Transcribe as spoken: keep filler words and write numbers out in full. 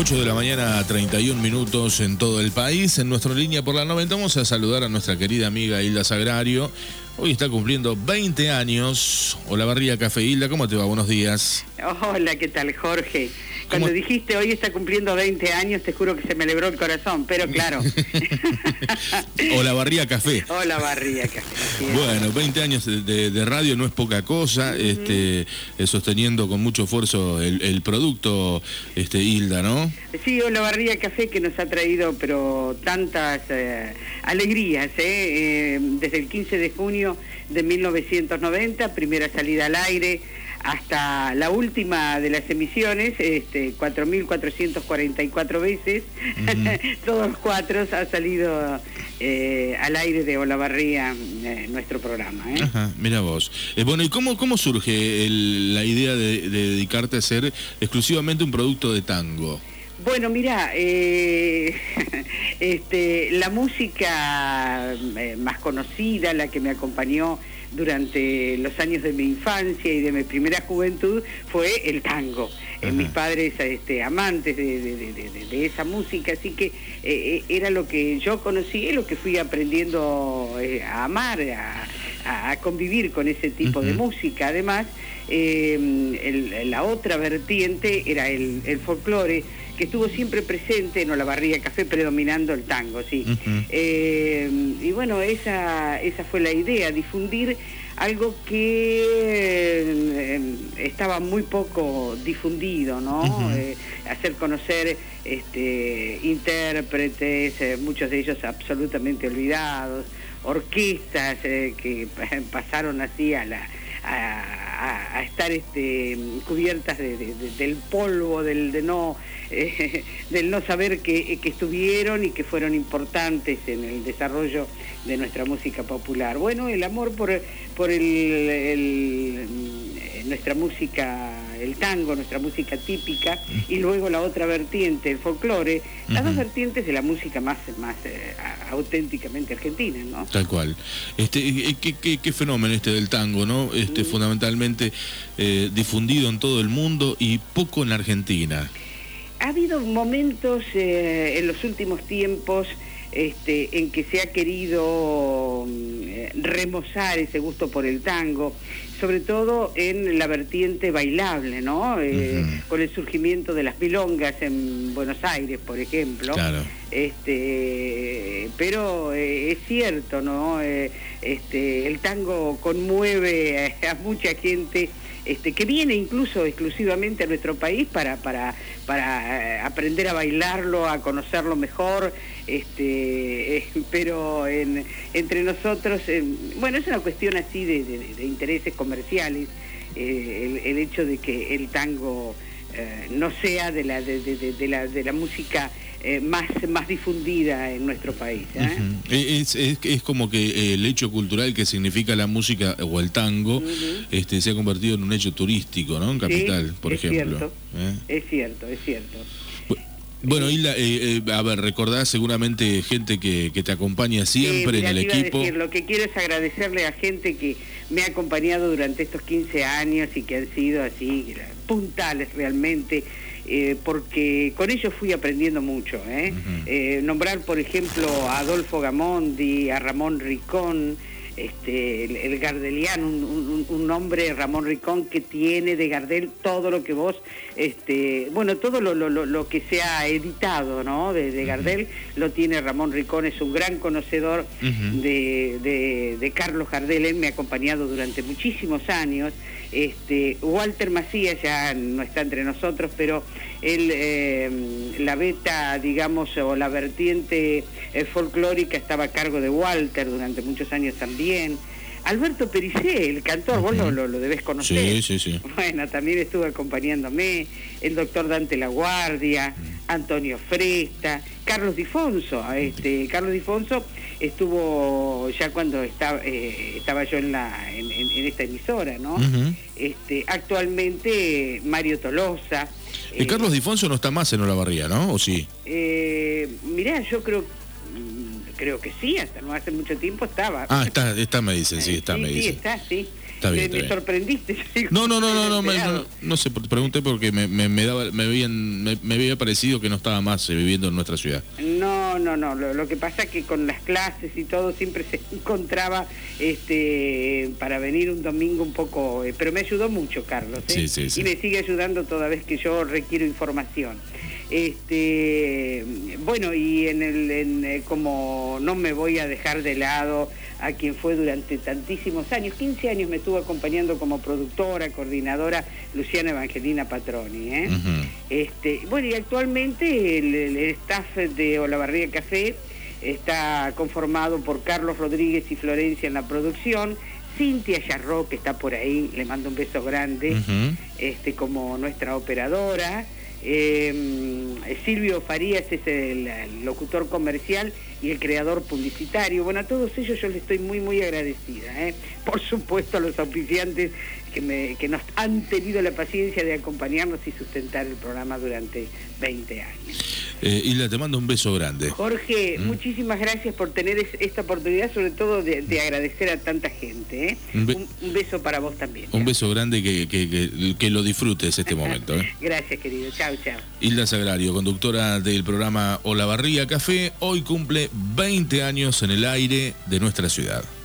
ocho de la mañana, treinta y un minutos en todo el país. En nuestra línea por la noventa vamos a saludar a nuestra querida amiga Hilda Sagrario. Hoy está cumpliendo veinte años. Olavarría Café. Hilda, ¿cómo te va? Buenos días. Hola, ¿qué tal, Jorge? Cuando ¿Cómo? dijiste hoy está cumpliendo veinte años, te juro que se me alegró el corazón, pero claro. Olavarría Café. Olavarría Café. Bueno, veinte años de, de, de radio no es poca cosa, uh-huh. este, eh, sosteniendo con mucho esfuerzo el, el producto, este, Hilda, ¿no? Sí, Olavarría Café que nos ha traído pero tantas eh, alegrías, ¿eh? Eh, desde el quince de junio de mil novecientos noventa, primera salida al aire, hasta la última de las emisiones, este, cuatro mil cuatrocientas cuarenta y cuatro veces, uh-huh. todos los cuatro ha salido eh, al aire de Olavarría eh, nuestro programa. ¿eh? Ajá, mira vos. Eh, bueno, ¿y cómo, cómo surge el, la idea de, de dedicarte a hacer exclusivamente un producto de tango? Bueno, mira, eh, este, la música eh, más conocida, la que me acompañó durante los años de mi infancia y de mi primera juventud, fue el tango. Eh, mis padres este, amantes de, de, de, de, de esa música, así que eh, era lo que yo conocí, lo que fui aprendiendo eh, a amar, a, a convivir con ese tipo uh-huh. de música. Además, eh, el, la otra vertiente era el, el folclore, que estuvo siempre presente en Olavarría Café, predominando el tango, sí. Uh-huh. Eh, y bueno, esa, esa fue la idea, difundir algo que eh, estaba muy poco difundido, ¿no? Uh-huh. Eh, hacer conocer este, intérpretes, eh, muchos de ellos absolutamente olvidados, orquestas eh, que pasaron así a la... A, a, a estar este, cubiertas de, de, de, del polvo, del de no eh, del no saber que, que estuvieron y que fueron importantes en el desarrollo de nuestra música popular. Bueno, el amor por, por el, el, nuestra música, el tango, nuestra música típica, y luego la otra vertiente, el folclore, uh-huh. las dos vertientes de la música más, más eh, auténticamente argentina, ¿no? Tal cual. Este, ¿qué, qué, qué fenómeno este del tango, ¿no? Este, uh-huh. fundamentalmente eh, difundido en todo el mundo y poco en la Argentina. Ha habido momentos eh, en los últimos tiempos este, en que se ha querido eh, remozar ese gusto por el tango, sobre todo en la vertiente bailable, ¿no? Eh, uh-huh. Con el surgimiento de las milongas en Buenos Aires, por ejemplo. Claro. Este, pero eh, es cierto, ¿no? Eh, este, el tango conmueve a, a mucha gente. Este, que viene incluso exclusivamente a nuestro país para para para aprender a bailarlo, a conocerlo mejor, este, eh, pero en, entre nosotros, eh, bueno, es una cuestión así de, de, de intereses comerciales, eh, el, el hecho de que el tango eh, no sea de la de, de, de, de la de la música Eh, más, más difundida en nuestro país. ¿eh? Uh-huh. es, es, es como que el hecho cultural que significa la música o el tango uh-huh. este, se ha convertido en un hecho turístico, ¿no? En Capital, sí, por es ejemplo. Cierto, ¿eh? Es cierto, es cierto. Bueno, Hilda, eh, eh, a ver, recordás seguramente gente que, que te acompaña siempre sí, mira, en el te iba equipo. A decir, lo que quiero es agradecerle a gente que me ha acompañado durante estos quince años y que han sido así puntales realmente. Eh, porque con ellos fui aprendiendo mucho, ¿eh? Uh-huh. Eh, nombrar, por ejemplo, a Adolfo Gamondi, a Ramón Ricón, este, el, el gardeliano, un, un, un nombre, Ramón Ricón, que tiene de Gardel todo lo que vos, este, bueno, todo lo, lo, lo que se ha editado, ¿no? De, de Gardel, uh-huh. lo tiene Ramón Ricón, es un gran conocedor uh-huh. de, de, de Carlos Gardel, él me ha acompañado durante muchísimos años. Este, Walter Macías ya no está entre nosotros, pero él, eh, la beta, digamos, o la vertiente eh, folclórica estaba a cargo de Walter durante muchos años también. Alberto Pericé, el cantor, vos lo, lo, lo debés conocer. Sí, sí, sí. Bueno, también estuvo acompañándome, el doctor Dante Laguardia, Antonio Fresta, Carlos Difonso. Este, Carlos Difonso estuvo ya cuando estaba, eh, estaba yo en, la, en, en, en esta emisora, ¿no? Uh-huh. Este, actualmente Mario Tolosa. Eh, eh, Carlos Difonso no está más en Olavarría, ¿no? ¿O sí? Eh, mirá, yo creo creo que sí, hasta no hace mucho tiempo estaba. Ah, está, está me dicen, sí, está, sí, me dicen. Sí, está, sí. Está bien, me, está me bien. sorprendiste. No, no, no, no, no, me, no, no sé, pregunté porque me, me, me daba, me habían, me, me había parecido que no estaba más eh, viviendo en nuestra ciudad. No, no, no, lo, lo que pasa es que con las clases y todo siempre se encontraba este para venir un domingo un poco, eh, pero me ayudó mucho, Carlos, ¿eh? Sí, sí, sí. Y me sigue ayudando toda vez que yo requiero información. Este, bueno, y en el en, eh, como no me voy a dejar de lado a quien fue durante tantísimos años, quince años me estuvo acompañando como productora, coordinadora, Luciana Evangelina Patroni, ¿eh? Uh-huh. Este, bueno, y actualmente el, el staff de Olavarría Café está conformado por Carlos Rodríguez y Florencia en la producción, Cintia Yarro, que está por ahí, le mando un beso grande, uh-huh. este, como nuestra operadora. Eh, Silvio Farías es el, el locutor comercial y el creador publicitario. Bueno, a todos ellos yo les estoy muy muy agradecida, ¿eh? Por supuesto a los auspiciantes que, me, que nos han tenido la paciencia de acompañarnos y sustentar el programa durante veinte años. Eh, Hilda, te mando un beso grande. Jorge, ¿Mm? muchísimas gracias por tener es, esta oportunidad, sobre todo de, de agradecer a tanta gente, ¿eh? Un, be un, un beso para vos también. Un beso grande, que, que, que, que lo disfrutes este momento, ¿eh? Gracias, querido. Chao, chao. Hilda Sagrario, conductora del programa Olavarría Café, hoy cumple veinte años en el aire de nuestra ciudad.